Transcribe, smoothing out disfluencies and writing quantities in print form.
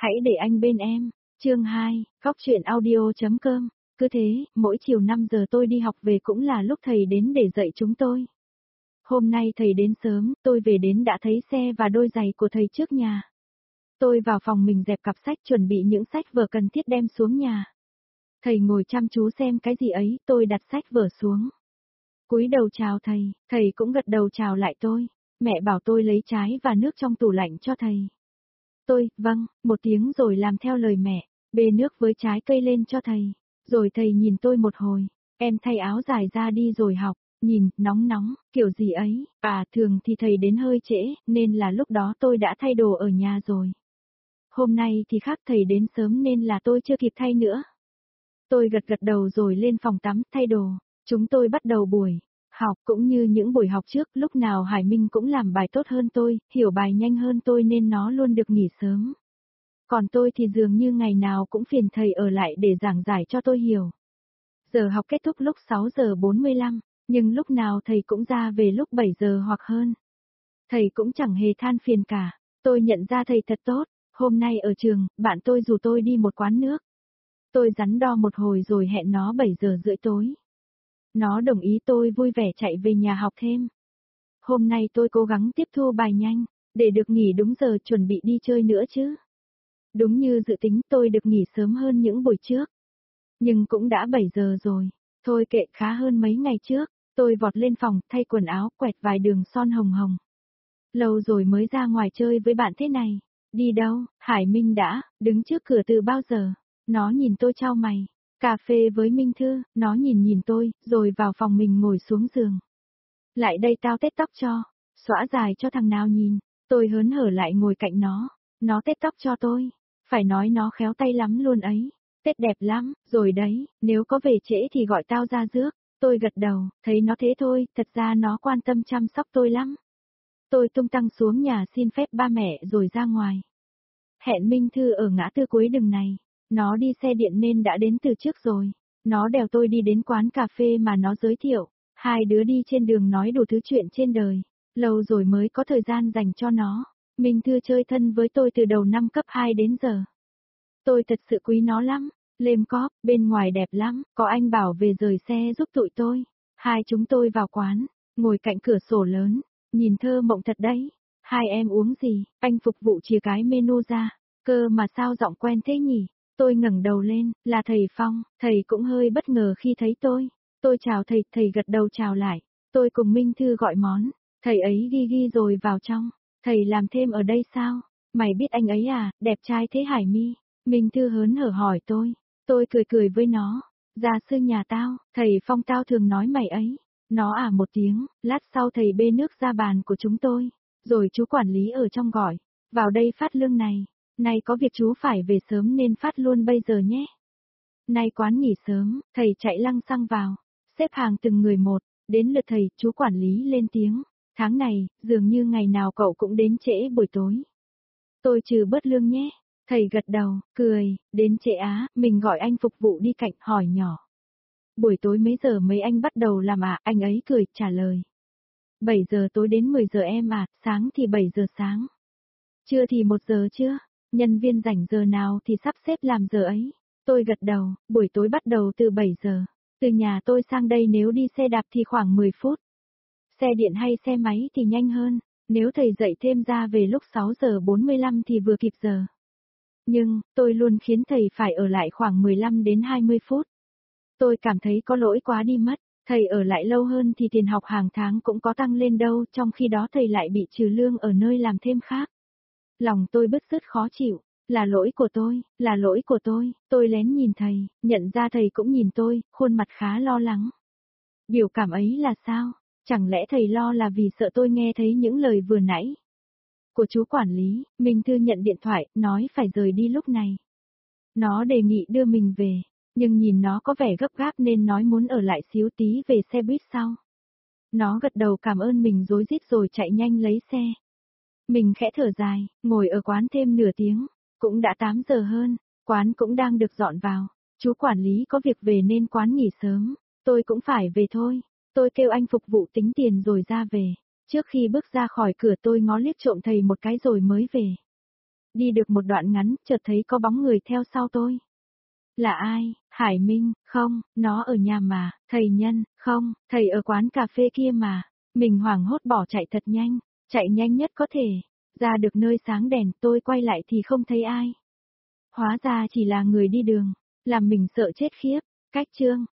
Hãy để anh bên em. Chương 2, Góc truyện audio.com. Cứ thế, mỗi chiều 5 giờ tôi đi học về cũng là lúc thầy đến để dạy chúng tôi. Hôm nay thầy đến sớm, tôi về đến đã thấy xe và đôi giày của thầy trước nhà. Tôi vào phòng mình dẹp cặp sách chuẩn bị những sách vở cần thiết đem xuống nhà. Thầy ngồi chăm chú xem cái gì ấy, tôi đặt sách vở xuống. Cúi đầu chào thầy cũng gật đầu chào lại tôi. Mẹ bảo tôi lấy trái và nước trong tủ lạnh cho thầy. Tôi, vâng, một tiếng rồi làm theo lời mẹ, bê nước với trái cây lên cho thầy. Rồi thầy nhìn tôi một hồi, em thay áo dài ra đi rồi học, nhìn, nóng, kiểu gì ấy, thường thì thầy đến hơi trễ, nên là lúc đó tôi đã thay đồ ở nhà rồi. Hôm nay thì khác thầy đến sớm nên là tôi chưa kịp thay nữa. Tôi gật đầu rồi lên phòng tắm thay đồ, chúng tôi bắt đầu buổi học cũng như những buổi học trước, lúc nào Hải Minh cũng làm bài tốt hơn tôi, hiểu bài nhanh hơn tôi nên nó luôn được nghỉ sớm. Còn tôi thì dường như ngày nào cũng phiền thầy ở lại để giảng giải cho tôi hiểu. Giờ học kết thúc lúc 6 giờ 45, nhưng lúc nào thầy cũng ra về lúc 7 giờ hoặc hơn. Thầy cũng chẳng hề than phiền cả, tôi nhận ra thầy thật tốt. Hôm nay ở trường, bạn tôi rủ tôi đi một quán nước. Tôi đắn đo một hồi rồi hẹn nó 7 giờ rưỡi tối. Nó đồng ý, tôi vui vẻ chạy về nhà học thêm. Hôm nay tôi cố gắng tiếp thu bài nhanh, để được nghỉ đúng giờ chuẩn bị đi chơi nữa chứ. Đúng như dự tính tôi được nghỉ sớm hơn những buổi trước. Nhưng cũng đã 7 giờ rồi, thôi kệ, khá hơn mấy ngày trước. Tôi vọt lên phòng, thay quần áo, quẹt vài đường son hồng. Lâu rồi mới ra ngoài chơi với bạn thế này. Đi đâu? Hải Minh đã đứng trước cửa từ bao giờ? Nó nhìn tôi chau mày. Cà phê với Minh Thư, nó nhìn tôi, rồi vào phòng mình ngồi xuống giường. Lại đây tao tết tóc cho, xõa dài cho thằng nào nhìn. Tôi hớn hở lại ngồi cạnh nó tết tóc cho tôi. Phải nói nó khéo tay lắm luôn ấy. Tết đẹp lắm, rồi đấy, nếu có về trễ thì gọi tao ra rước. Tôi gật đầu, thấy nó thế thôi, thật ra nó quan tâm chăm sóc tôi lắm. Tôi tung tăng xuống nhà xin phép ba mẹ rồi ra ngoài. Hẹn Minh Thư ở ngã tư cuối đường này. Nó đi xe điện nên đã đến từ trước rồi. Nó đèo tôi đi đến quán cà phê mà nó giới thiệu. Hai đứa đi trên đường nói đủ thứ chuyện trên đời. Lâu rồi mới có thời gian dành cho nó. Minh Thư chơi thân với tôi từ đầu năm cấp 2 đến giờ. Tôi thật sự quý nó lắm. Lêm cóp, bên ngoài đẹp lắm, có anh bảo về rời xe giúp tụi tôi. Hai chúng tôi vào quán, ngồi cạnh cửa sổ lớn, nhìn thơ mộng thật đấy. Hai em uống gì? Anh phục vụ chia cái menu ra. Cơ mà sao giọng quen thế nhỉ? Tôi ngẩng đầu lên, là thầy Phong, thầy cũng hơi bất ngờ khi thấy tôi. Tôi chào thầy gật đầu chào lại. Tôi cùng Minh Thư gọi món, thầy ấy ghi rồi vào trong. Thầy làm thêm ở đây sao? Mày biết anh ấy à, đẹp trai thế Hải Mi? Minh Thư hớn hở hỏi tôi. Tôi cười với nó. Gia sư nhà tao, thầy Phong tao thường nói mày ấy. Nó một tiếng, lát sau thầy bê nước ra bàn của chúng tôi. Rồi chú quản lý ở trong gọi. Vào đây phát lương này. Nay có việc chú phải về sớm nên phát luôn bây giờ nhé. Nay quán nghỉ sớm, thầy chạy lăng xăng vào. Xếp hàng từng người một. Đến lượt thầy, chú quản lý lên tiếng. Tháng này, dường như ngày nào cậu cũng đến trễ buổi tối. Tôi trừ bớt lương nhé. Thầy gật đầu, cười, đến trễ á, mình gọi anh phục vụ đi cạnh, hỏi nhỏ. Buổi tối mấy giờ mấy anh bắt đầu làm anh ấy cười, trả lời. 7 giờ tối đến 10 giờ em sáng thì 7 giờ sáng. Trưa thì 1 giờ trưa, nhân viên rảnh giờ nào thì sắp xếp làm giờ ấy. Tôi gật đầu, buổi tối bắt đầu từ 7 giờ. Từ nhà tôi sang đây nếu đi xe đạp thì khoảng 10 phút. Xe điện hay xe máy thì nhanh hơn, nếu thầy dậy thêm ra về lúc 6 giờ 45 thì vừa kịp giờ. Nhưng, tôi luôn khiến thầy phải ở lại khoảng 15 đến 20 phút. Tôi cảm thấy có lỗi quá đi mất, thầy ở lại lâu hơn thì tiền học hàng tháng cũng có tăng lên đâu, trong khi đó thầy lại bị trừ lương ở nơi làm thêm khác. Lòng tôi bứt rứt khó chịu, là lỗi của tôi lén nhìn thầy, nhận ra thầy cũng nhìn tôi, khuôn mặt khá lo lắng. Biểu cảm ấy là sao? Chẳng lẽ thầy lo là vì sợ tôi nghe thấy những lời vừa nãy của chú quản lý? Minh Thư nhận điện thoại, nói phải rời đi lúc này. Nó đề nghị đưa mình về, nhưng nhìn nó có vẻ gấp gáp nên nói muốn ở lại xíu tí về xe buýt sau. Nó gật đầu cảm ơn mình rối rít rồi chạy nhanh lấy xe. Mình khẽ thở dài, ngồi ở quán thêm nửa tiếng, cũng đã 8 giờ hơn, quán cũng đang được dọn vào. Chú quản lý có việc về nên quán nghỉ sớm, tôi cũng phải về thôi. Tôi kêu anh phục vụ tính tiền rồi ra về. Trước khi bước ra khỏi cửa tôi ngó liếc trộm thầy một cái rồi mới về. Đi được một đoạn ngắn, chợt thấy có bóng người theo sau tôi. Là ai? Hải Minh, không, nó ở nhà mà, thầy Nhân, không, thầy ở quán cà phê kia mà. Mình hoảng hốt bỏ chạy thật nhanh, chạy nhanh nhất có thể. Ra được nơi sáng đèn, tôi quay lại thì không thấy ai. Hóa ra chỉ là người đi đường, làm mình sợ chết khiếp. Cách chương